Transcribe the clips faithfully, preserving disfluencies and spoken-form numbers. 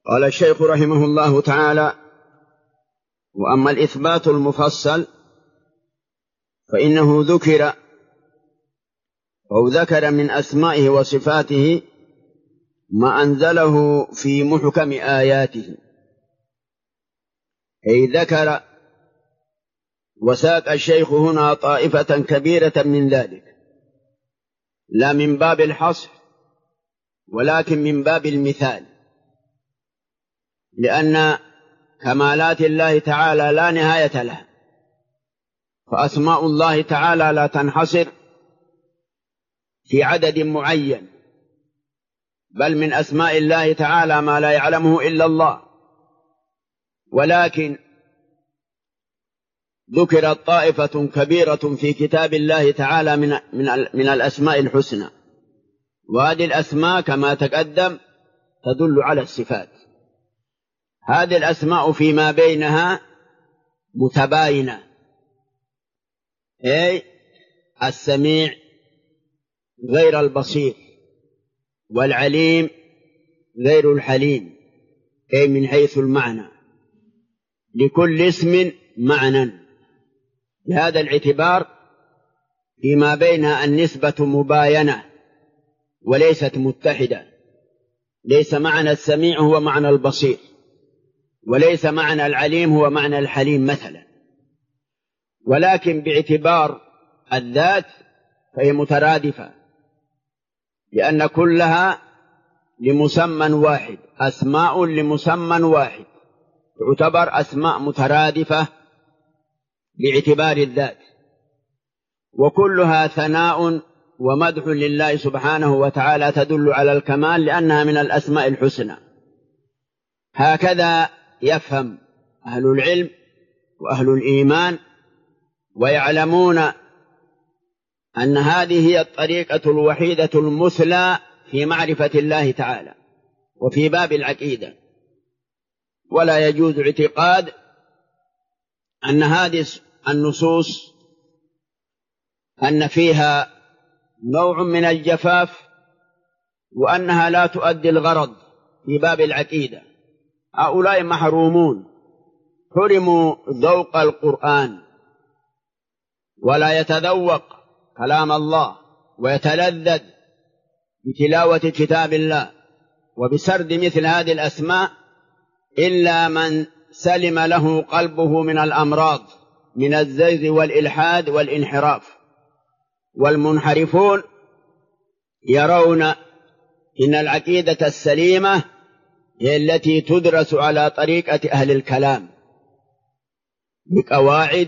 قال الشيخ رحمه الله تعالى: وأما الإثبات المفصل فإنه ذكر أو ذكر من أسمائه وصفاته ما أنزله في محكم آياته، أي ذكر وساق الشيخ هنا طائفة كبيرة من ذلك، لا من باب الحصر ولكن من باب المثال، لأن كمالات الله تعالى لا نهاية لها، فأسماء الله تعالى لا تنحصر في عدد معين، بل من أسماء الله تعالى ما لا يعلمه إلا الله. ولكن ذكرت طائفة كبيرة في كتاب الله تعالى من, من, من الأسماء الحسنى، وهذه الأسماء كما تقدم تدل على الصفات. هذه الأسماء فيما بينها متباينة، أي السميع غير البصير، والعليم غير الحليم، أي من حيث المعنى، لكل اسم معنى. بهذا الاعتبار فيما بينها النسبة مباينة وليست متحدة، ليس معنى السميع هو معنى البصير، وليس معنى العليم هو معنى الحليم مثلا، ولكن باعتبار الذات فهي مترادفة، لأن كلها لمسمى واحد، أسماء لمسمى واحد، تعتبر أسماء مترادفة باعتبار الذات، وكلها ثناء ومدح لله سبحانه وتعالى تدل على الكمال، لأنها من الأسماء الحسنى. هكذا يفهم أهل العلم وأهل الإيمان، ويعلمون أن هذه هي الطريقة الوحيدة المثلى في معرفة الله تعالى وفي باب العقيدة. ولا يجوز اعتقاد أن هذه النصوص أن فيها نوع من الجفاف وأنها لا تؤدي الغرض في باب العقيدة. هؤلاء محرومون، حرموا ذوق القرآن، ولا يتذوق كلام الله ويتلذذ بتلاوة كتاب الله وبسرد مثل هذه الأسماء إلا من سلم له قلبه من الأمراض، من الزيغ والإلحاد والانحراف. والمنحرفون يرون إن العقيدة السليمة هي التي تدرس على طريقة أهل الكلام بقواعد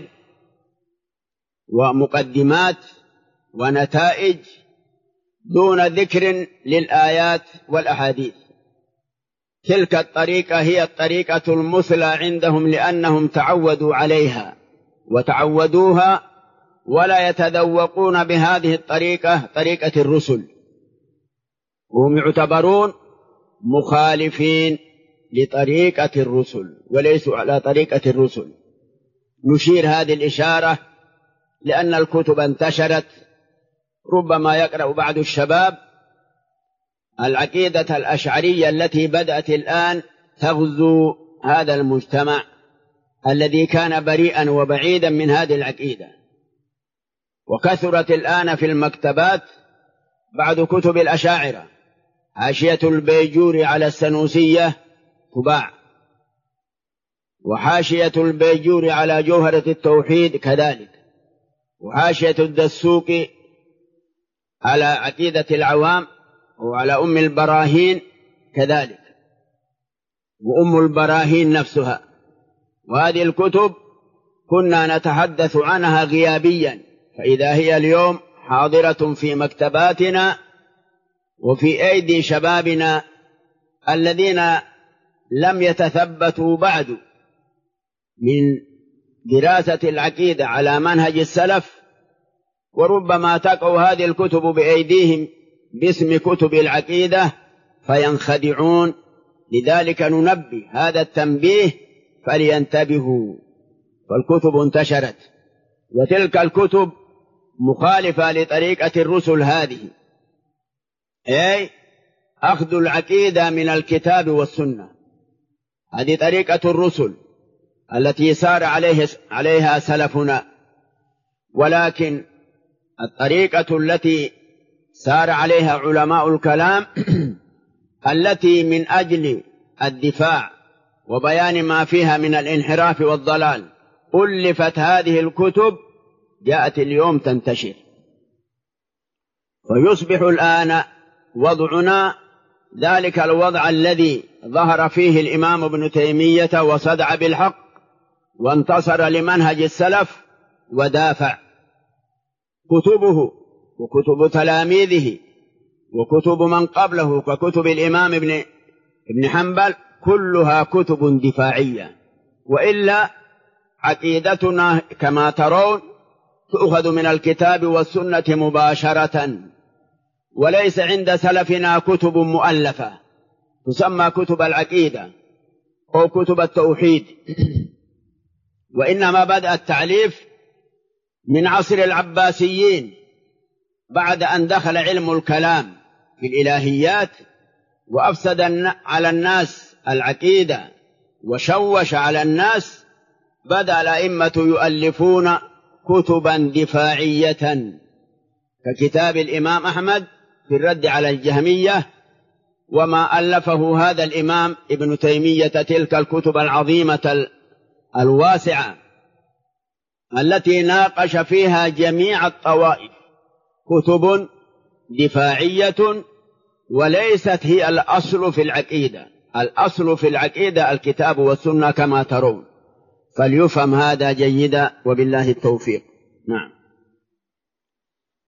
ومقدمات ونتائج، دون ذكر للآيات والأحاديث. تلك الطريقة هي الطريقة المثلى عندهم، لأنهم تعودوا عليها وتعودوها، ولا يتذوقون بهذه الطريقة طريقة الرسل، وهم يعتبرون مخالفين لطريقة الرسل وليسوا على طريقة الرسل. نشير هذه الإشارة لأن الكتب انتشرت، ربما يقرأ بعض الشباب العقيدة الأشعرية التي بدأت الآن تغزو هذا المجتمع الذي كان بريئا وبعيدا من هذه العقيدة. وكثرت الآن في المكتبات بعض كتب الأشاعرة، حاشية البيجوري على السنوسية تباع، وحاشية البيجوري على جوهرة التوحيد كذلك، وحاشية الدسوقي على عقيدة العوام وعلى أم البراهين كذلك، وأم البراهين نفسها. وهذه الكتب كنا نتحدث عنها غيابيا، فإذا هي اليوم حاضرة في مكتباتنا وفي أيدي شبابنا الذين لم يتثبتوا بعد من دراسة العقيدة على منهج السلف، وربما تقع هذه الكتب بأيديهم باسم كتب العقيدة فينخدعون. لذلك ننبه هذا التنبيه فلينتبهوا، فالكتب انتشرت، وتلك الكتب مخالفة لطريقة الرسل هذه، أي أخذ العقيدة من الكتاب والسنة هذه طريقة الرسل التي سار عليه عليها سلفنا، ولكن الطريقة التي سار عليها علماء الكلام التي من أجل الدفاع وبيان ما فيها من الانحراف والضلال ألفت هذه الكتب، جاءت اليوم تنتشر، ويصبح الآن وضعنا ذلك الوضع الذي ظهر فيه الإمام ابن تيمية وصدع بالحق وانتصر لمنهج السلف ودافع. كتبه وكتب تلاميذه وكتب من قبله ككتب الإمام ابن, ابن حنبل كلها كتب دفاعية، وإلا عقيدتنا كما ترون تؤخذ من الكتاب والسنة مباشرة، وليس عند سلفنا كتب مؤلفة تسمى كتب العقيدة أو كتب التوحيد، وإنما بدأ التعليف من عصر العباسيين بعد أن دخل علم الكلام في الإلهيات وأفسد على الناس العقيدة وشوش على الناس. بدأ الأئمة يؤلفون كتبا دفاعية ككتاب الإمام أحمد في الرد على الجهمية، وما ألفه هذا الإمام ابن تيمية تلك الكتب العظيمة الواسعة التي ناقش فيها جميع الطوائف، كتب دفاعية وليست هي الأصل في العقيدة. الأصل في العقيدة الكتاب والسنة كما ترون، فليفهم هذا جيدا، وبالله التوفيق. نعم.